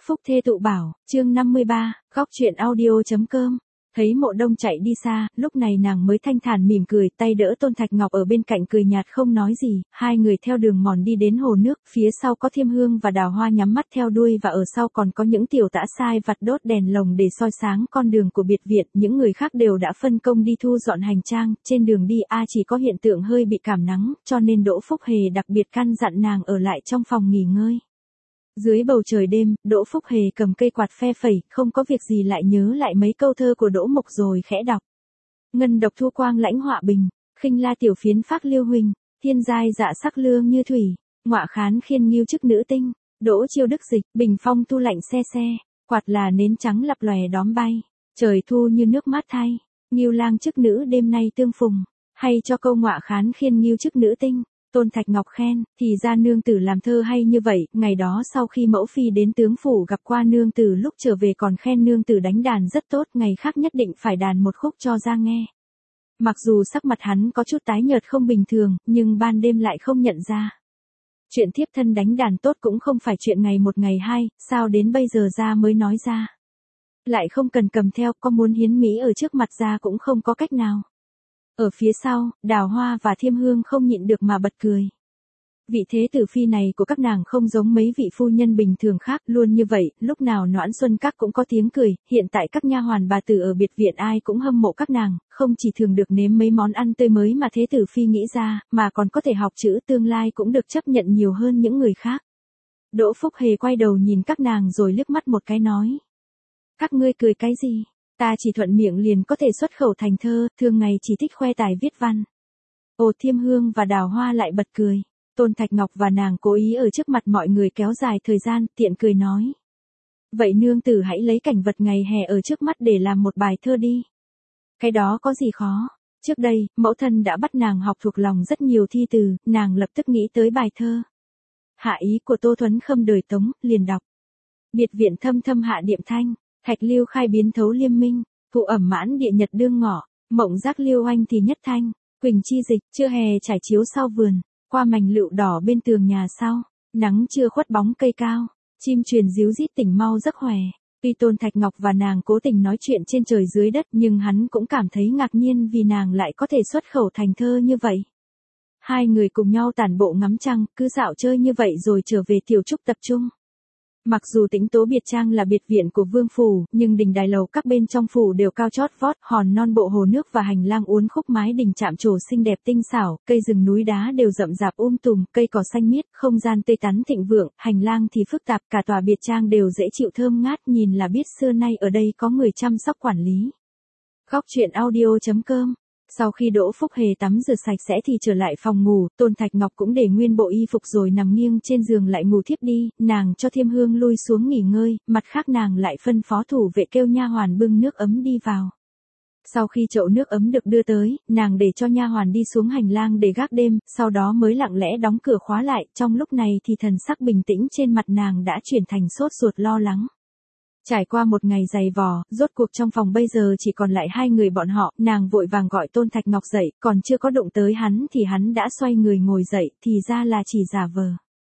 Phúc thê tụ bảo, chương 53, góc chuyện audio.com. Thấy Mộ Đông chạy đi xa, lúc này nàng mới thanh thản mỉm cười, tay đỡ Tôn Thạch Ngọc ở bên cạnh cười nhạt không nói gì, hai người theo đường mòn đi đến hồ nước, phía sau có Thiêm Hương và Đào Hoa nhắm mắt theo đuôi và ở sau còn có những tiểu tã sai vặt đốt đèn lồng để soi sáng con đường của biệt viện, những người khác đều đã phân công đi thu dọn hành trang, trên đường đi chỉ có hiện tượng hơi bị cảm nắng, cho nên Đỗ Phúc Hề đặc biệt căn dặn nàng ở lại trong phòng nghỉ ngơi. Dưới bầu trời đêm, Đỗ Phúc Hề cầm cây quạt phe phẩy, không có việc gì lại nhớ lại mấy câu thơ của Đỗ Mục rồi khẽ đọc. Ngân độc thu quang lãnh họa bình, khinh la tiểu phiến phác liêu huỳnh, thiên giai dạ sắc lương như thủy, ngọa khán khiên nghiêu chức nữ tinh, Đỗ chiêu đức dịch, bình phong thu lạnh xe xe, quạt là nến trắng lập lòe đóm bay, trời thu như nước mát thay, nghiêu lang chức nữ đêm nay tương phùng, hay cho câu ngọa khán khiên nghiêu chức nữ tinh. Tôn Thạch Ngọc khen, thì ra nương tử làm thơ hay như vậy, ngày đó sau khi mẫu phi đến tướng phủ gặp qua nương tử lúc trở về còn khen nương tử đánh đàn rất tốt, ngày khác nhất định phải đàn một khúc cho ra nghe. Mặc dù sắc mặt hắn có chút tái nhợt không bình thường, nhưng ban đêm lại không nhận ra. Chuyện thiếp thân đánh đàn tốt cũng không phải chuyện ngày một ngày hai, sao đến bây giờ ra mới nói ra. Lại không cần cầm theo, có muốn hiến mỹ ở trước mặt ra cũng không có cách nào. Ở phía sau, Đào Hoa và Thiêm Hương không nhịn được mà bật cười. Vị thế tử phi này của các nàng không giống mấy vị phu nhân bình thường khác, luôn như vậy, lúc nào Noãn Xuân Các cũng có tiếng cười, hiện tại các nha hoàn bà tử ở biệt viện ai cũng hâm mộ các nàng, không chỉ thường được nếm mấy món ăn tươi mới mà thế tử phi nghĩ ra, mà còn có thể học chữ, tương lai cũng được chấp nhận nhiều hơn những người khác. Đỗ Phúc Hề quay đầu nhìn các nàng rồi liếc mắt một cái nói. Các ngươi cười cái gì? Ta chỉ thuận miệng liền có thể xuất khẩu thành thơ, thường ngày chỉ thích khoe tài viết văn. Ồ, Thiêm Hương và Đào Hoa lại bật cười. Tôn Thạch Ngọc và nàng cố ý ở trước mặt mọi người kéo dài thời gian, tiện cười nói. Vậy nương tử hãy lấy cảnh vật ngày hè ở trước mắt để làm một bài thơ đi. Cái đó có gì khó. Trước đây, mẫu thân đã bắt nàng học thuộc lòng rất nhiều thi từ, nàng lập tức nghĩ tới bài thơ. Hạ ý của Tô Thuấn Khâm đời Tống, liền đọc. Biệt viện thâm thâm hạ điệm thanh. Thạch liêu khai biến thấu liêm minh, thụ ẩm mãn địa nhật đương ngọ, mộng giác liêu oanh thì nhất thanh, quỳnh chi dịch, chưa hè trải chiếu sau vườn, qua mảnh lựu đỏ bên tường nhà sau, nắng chưa khuất bóng cây cao, chim truyền ríu rít tỉnh mau giấc hòe. Tuy Tôn Thạch Ngọc và nàng cố tình nói chuyện trên trời dưới đất nhưng hắn cũng cảm thấy ngạc nhiên vì nàng lại có thể xuất khẩu thành thơ như vậy. Hai người cùng nhau tản bộ ngắm trăng, cứ dạo chơi như vậy rồi trở về tiểu trúc tập trung. Mặc dù Tĩnh Tố Biệt Trang là biệt viện của vương phủ, nhưng đình đài lầu các bên trong phủ đều cao chót vót, hòn non bộ hồ nước và hành lang uốn khúc mái đình chạm trổ xinh đẹp tinh xảo, cây rừng núi đá đều rậm rạp tùm, cây cỏ xanh miết, không gian tươi tắn thịnh vượng, hành lang thì phức tạp, cả tòa biệt trang đều dễ chịu thơm ngát, nhìn là biết xưa nay ở đây có người chăm sóc quản lý. Góc chuyện audio.com. Sau khi Đỗ Phúc Hề tắm rửa sạch sẽ thì trở lại phòng ngủ, Tôn Thạch Ngọc cũng để nguyên bộ y phục rồi nằm nghiêng trên giường lại ngủ thiếp đi, nàng cho Thiêm Hương lui xuống nghỉ ngơi, mặt khác nàng lại phân phó thủ vệ kêu nha hoàn bưng nước ấm đi vào. Sau khi chậu nước ấm được đưa tới, nàng để cho nha hoàn đi xuống hành lang để gác đêm, sau đó mới lặng lẽ đóng cửa khóa lại, trong lúc này thì thần sắc bình tĩnh trên mặt nàng đã chuyển thành sốt ruột lo lắng. Trải qua một ngày dày vò, rốt cuộc trong phòng bây giờ chỉ còn lại hai người bọn họ, nàng vội vàng gọi Tôn Thạch Ngọc dậy, còn chưa có đụng tới hắn thì hắn đã xoay người ngồi dậy, thì ra là chỉ giả vờ.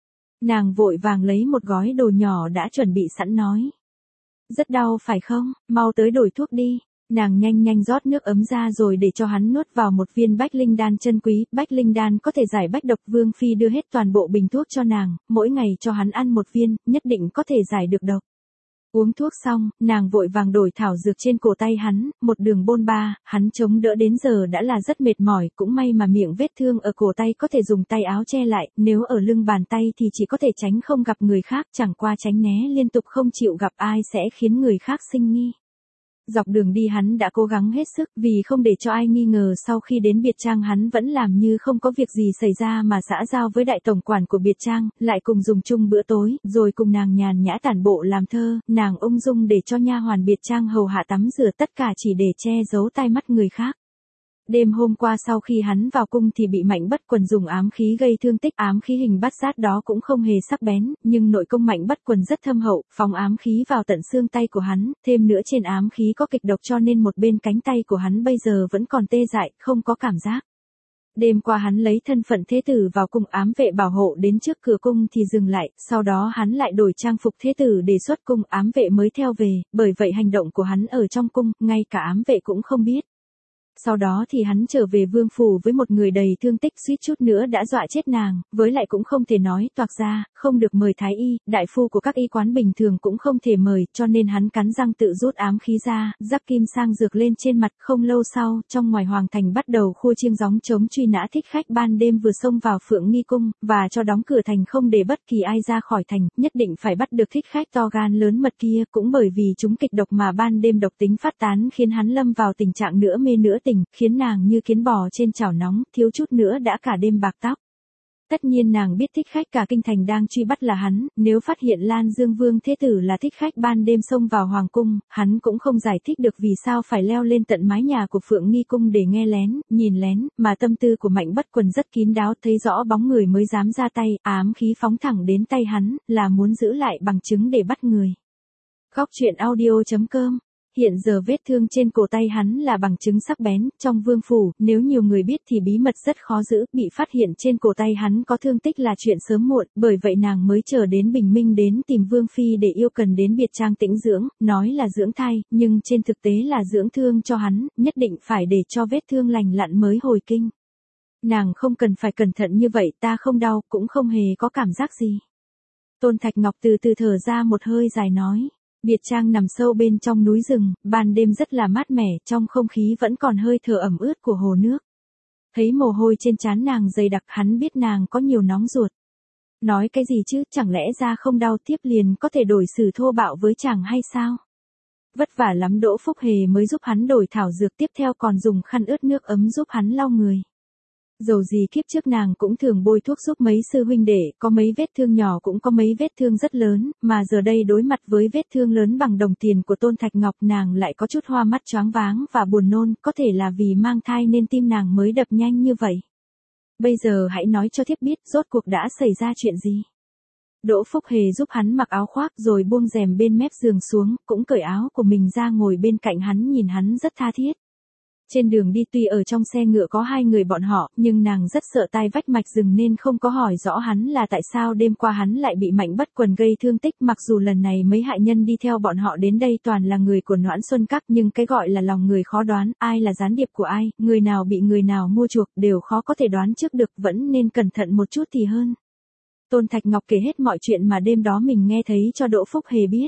Nàng vội vàng lấy một gói đồ nhỏ đã chuẩn bị sẵn nói. Rất đau phải không, mau tới đổi thuốc đi. Nàng nhanh nhanh rót nước ấm ra rồi để cho hắn nuốt vào một viên bách linh đan chân quý, bách linh đan có thể giải bách độc, vương phi đưa hết toàn bộ bình thuốc cho nàng, mỗi ngày cho hắn ăn một viên, nhất định có thể giải được độc. Uống thuốc xong, nàng vội vàng đổi thảo dược trên cổ tay hắn, một đường bôn ba, hắn chống đỡ đến giờ đã là rất mệt mỏi, cũng may mà miệng vết thương ở cổ tay có thể dùng tay áo che lại, nếu ở lưng bàn tay thì chỉ có thể tránh không gặp người khác, chẳng qua tránh né liên tục không chịu gặp ai sẽ khiến người khác sinh nghi. Dọc đường đi hắn đã cố gắng hết sức vì không để cho ai nghi ngờ, sau khi đến biệt trang hắn vẫn làm như không có việc gì xảy ra mà xã giao với đại tổng quản của biệt trang, lại cùng dùng chung bữa tối, rồi cùng nàng nhàn nhã tản bộ làm thơ, nàng ung dung để cho nha hoàn biệt trang hầu hạ tắm rửa, tất cả chỉ để che giấu tai mắt người khác. Đêm hôm qua sau khi hắn vào cung thì bị Mạnh Bất Quần dùng ám khí gây thương tích, ám khí hình bát giác đó cũng không hề sắc bén, nhưng nội công Mạnh Bất Quần rất thâm hậu, phóng ám khí vào tận xương tay của hắn, thêm nữa trên ám khí có kịch độc cho nên một bên cánh tay của hắn bây giờ vẫn còn tê dại, không có cảm giác. Đêm qua hắn lấy thân phận thế tử vào cung ám vệ bảo hộ đến trước cửa cung thì dừng lại, sau đó hắn lại đổi trang phục thế tử để xuất cung ám vệ mới theo về, bởi vậy hành động của hắn ở trong cung, ngay cả ám vệ cũng không biết. Sau đó thì hắn trở về vương phủ với một người đầy thương tích suýt chút nữa đã dọa chết nàng, với lại cũng không thể nói toạc ra, không được mời thái y, đại phu của các y quán bình thường cũng không thể mời, cho nên hắn cắn răng tự rút ám khí ra, rắc kim sang dược lên trên mặt. Không lâu sau, trong ngoài hoàng thành bắt đầu khua chiêng gióng trống truy nã thích khách ban đêm vừa xông vào Phượng Nghi cung, và cho đóng cửa thành không để bất kỳ ai ra khỏi thành, nhất định phải bắt được thích khách to gan lớn mật kia. Cũng bởi vì chúng kịch độc mà ban đêm độc tính phát tán khiến hắn lâm vào tình trạng nửa mê nửa tỉnh, khiến nàng như kiến bò trên chảo nóng, thiếu chút nữa đã cả đêm bạc tóc. Tất nhiên nàng biết thích khách cả kinh thành đang truy bắt là hắn, nếu phát hiện Lan Dương Vương Thế Tử là thích khách ban đêm xông vào hoàng cung, hắn cũng không giải thích được vì sao phải leo lên tận mái nhà của Phượng Nghi cung để nghe lén, nhìn lén, mà tâm tư của Mạnh Bất Quần rất kín đáo, thấy rõ bóng người mới dám ra tay, ám khí phóng thẳng đến tay hắn, là muốn giữ lại bằng chứng để bắt người. Góc truyện audio.com. Hiện giờ vết thương trên cổ tay hắn là bằng chứng sắc bén, trong vương phủ, nếu nhiều người biết thì bí mật rất khó giữ, bị phát hiện trên cổ tay hắn có thương tích là chuyện sớm muộn, bởi vậy nàng mới chờ đến bình minh đến tìm Vương Phi để yêu cần đến biệt trang tĩnh dưỡng, nói là dưỡng thai, nhưng trên thực tế là dưỡng thương cho hắn, nhất định phải để cho vết thương lành lặn mới hồi kinh. Nàng không cần phải cẩn thận như vậy, ta không đau, cũng không hề có cảm giác gì. Tôn Thạch Ngọc từ từ thở ra một hơi dài nói. Biệt trang nằm sâu bên trong núi rừng, ban đêm rất là mát mẻ, trong không khí vẫn còn hơi thở ẩm ướt của hồ nước. Thấy mồ hôi trên trán nàng dày đặc, hắn biết nàng có nhiều nóng ruột. Nói cái gì chứ, chẳng lẽ ra không đau tiếp liền có thể đổi xử thô bạo với chàng hay sao? Vất vả lắm Đỗ Phúc Hề mới giúp hắn đổi thảo dược, tiếp theo còn dùng khăn ướt nước ấm giúp hắn lau người. Dầu gì kiếp trước nàng cũng thường bôi thuốc giúp mấy sư huynh đệ, có mấy vết thương nhỏ cũng có mấy vết thương rất lớn, mà giờ đây đối mặt với vết thương lớn bằng đồng tiền của Tôn Thạch Ngọc nàng lại có chút hoa mắt choáng váng và buồn nôn, có thể là vì mang thai nên tim nàng mới đập nhanh như vậy. Bây giờ hãy nói cho thiếp biết rốt cuộc đã xảy ra chuyện gì. Đỗ Phúc Hề giúp hắn mặc áo khoác rồi buông rèm bên mép giường xuống, cũng cởi áo của mình ra ngồi bên cạnh hắn nhìn hắn rất tha thiết. Trên đường đi tuy ở trong xe ngựa có hai người bọn họ, nhưng nàng rất sợ tai vách mạch rừng nên không có hỏi rõ hắn là tại sao đêm qua hắn lại bị Mạnh Bất Quần gây thương tích. Mặc dù lần này mấy hại nhân đi theo bọn họ đến đây toàn là người của Noãn Xuân Các, nhưng cái gọi là lòng người khó đoán, ai là gián điệp của ai, người nào bị người nào mua chuộc đều khó có thể đoán trước được, vẫn nên cẩn thận một chút thì hơn. Tôn Thạch Ngọc kể hết mọi chuyện mà đêm đó mình nghe thấy cho Đỗ Phúc Hề biết.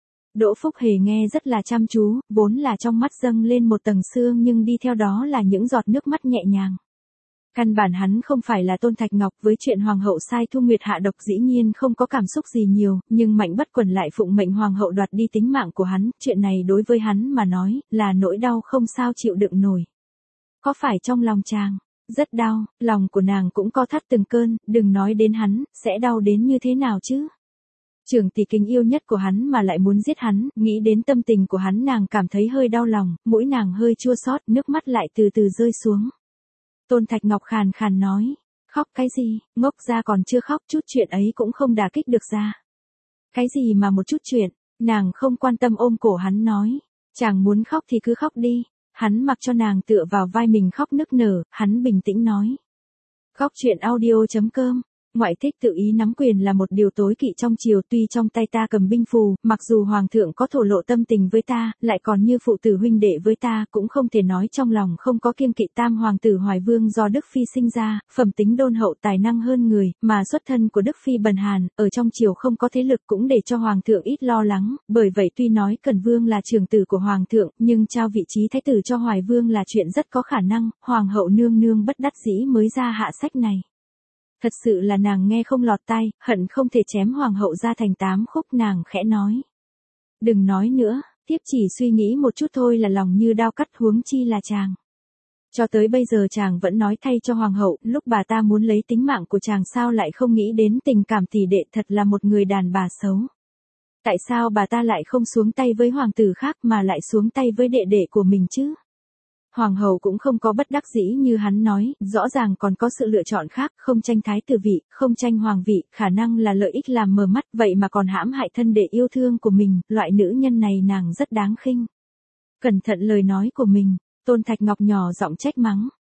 Đỗ Phúc Hề nghe rất là chăm chú, vốn là trong mắt dâng lên một tầng sương nhưng đi theo đó là những giọt nước mắt nhẹ nhàng. Căn bản hắn không phải là Tôn Thạch Ngọc, với chuyện hoàng hậu sai Thu Nguyệt hạ độc dĩ nhiên không có cảm xúc gì nhiều, nhưng Mạnh Bất Quần lại phụng mệnh hoàng hậu đoạt đi tính mạng của hắn, chuyện này đối với hắn mà nói, là nỗi đau không sao chịu đựng nổi. Có phải trong lòng chàng rất đau, lòng của nàng cũng co thắt từng cơn, đừng nói đến hắn, sẽ đau đến như thế nào chứ? Trưởng tỷ kính yêu nhất của hắn mà lại muốn giết hắn, nghĩ đến tâm tình của hắn nàng cảm thấy hơi đau lòng, mũi nàng hơi chua xót, nước mắt lại từ từ rơi xuống. Tôn Thạch Ngọc khàn khàn nói, khóc cái gì, ngốc ra còn chưa khóc, chút chuyện ấy cũng không đả kích được ra. Cái gì mà một chút chuyện, nàng không quan tâm ôm cổ hắn nói, chàng muốn khóc thì cứ khóc đi. Hắn mặc cho nàng tựa vào vai mình khóc nức nở, hắn bình tĩnh nói. Góc truyện audio.com. Ngoại thích tự ý nắm quyền là một điều tối kỵ trong triều, tuy trong tay ta cầm binh phù, mặc dù hoàng thượng có thổ lộ tâm tình với ta, lại còn như phụ tử huynh đệ với ta, cũng không thể nói trong lòng không có kiêng kỵ. Tam hoàng tử Hoài Vương do Đức Phi sinh ra, phẩm tính đôn hậu tài năng hơn người, mà xuất thân của Đức Phi bần hàn, ở trong triều không có thế lực cũng để cho hoàng thượng ít lo lắng, bởi vậy tuy nói Cẩn Vương là trưởng tử của hoàng thượng, nhưng trao vị trí thái tử cho Hoài Vương là chuyện rất có khả năng, hoàng hậu nương nương bất đắc dĩ mới ra hạ sách này. Thật sự là nàng nghe không lọt tai, hận không thể chém hoàng hậu ra thành 8 khúc. Nàng khẽ nói. Đừng nói nữa, tiếp chỉ suy nghĩ một chút thôi là lòng như đao cắt, huống chi là chàng. Cho tới bây giờ chàng vẫn nói thay cho hoàng hậu, lúc bà ta muốn lấy tính mạng của chàng sao lại không nghĩ đến tình cảm tỷ đệ, thật là một người đàn bà xấu. Tại sao bà ta lại không xuống tay với hoàng tử khác mà lại xuống tay với đệ đệ của mình chứ? Hoàng hậu cũng không có bất đắc dĩ như hắn nói, rõ ràng còn có sự lựa chọn khác, không tranh thái tử vị, không tranh hoàng vị, khả năng là lợi ích làm mờ mắt, vậy mà còn hãm hại thân đệ yêu thương của mình, loại nữ nhân này nàng rất đáng khinh. Cẩn thận lời nói của mình, Tôn Thạch Ngọc nhỏ giọng trách mắng,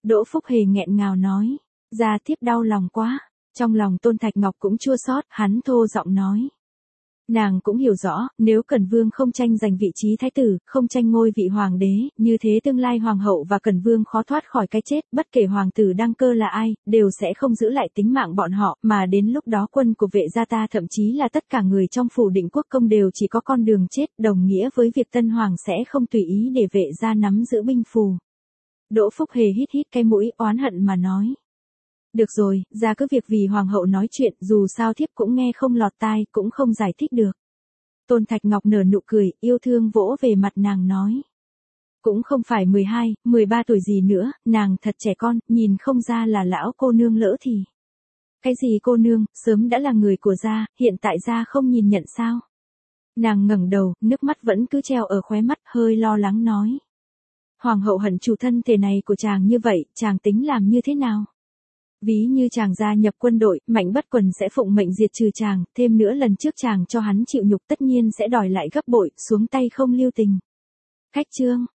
Đỗ Phúc Hề nghẹn ngào nói. Gia thiếp đau lòng quá. Trong lòng Tôn Thạch Ngọc cũng chua xót, hắn thô giọng nói. Nàng cũng hiểu rõ, nếu Cẩn Vương không tranh giành vị trí thái tử, không tranh ngôi vị hoàng đế, như thế tương lai hoàng hậu và Cẩn Vương khó thoát khỏi cái chết, bất kể hoàng tử đăng cơ là ai, đều sẽ không giữ lại tính mạng bọn họ, mà đến lúc đó quân của vệ gia ta thậm chí là tất cả người trong phủ Định Quốc công đều chỉ có con đường chết, đồng nghĩa với việc tân hoàng sẽ không tùy ý để vệ gia nắm giữ binh phù. Đỗ Phúc Hề hít hít cái mũi, oán hận mà nói. Được rồi, ra cứ việc vì hoàng hậu nói chuyện, dù sao thiếp cũng nghe không lọt tai, cũng không giải thích được. Tôn Thạch Ngọc nở nụ cười, yêu thương vỗ về mặt nàng nói. Cũng không phải 12, 13 tuổi gì nữa, nàng thật trẻ con, nhìn không ra là lão cô nương lỡ thì. Cái gì cô nương, sớm đã là người của gia, hiện tại gia không nhìn nhận sao? Nàng ngẩng đầu, nước mắt vẫn cứ treo ở khóe mắt, hơi lo lắng nói. Hoàng hậu hận chủ thân thể này của chàng như vậy, chàng tính làm như thế nào? Ví như chàng gia nhập quân đội, Mạnh Bất Quần sẽ phụng mệnh diệt trừ chàng, thêm nữa lần trước chàng cho hắn chịu nhục tất nhiên sẽ đòi lại gấp bội, xuống tay không lưu tình. Khách trương,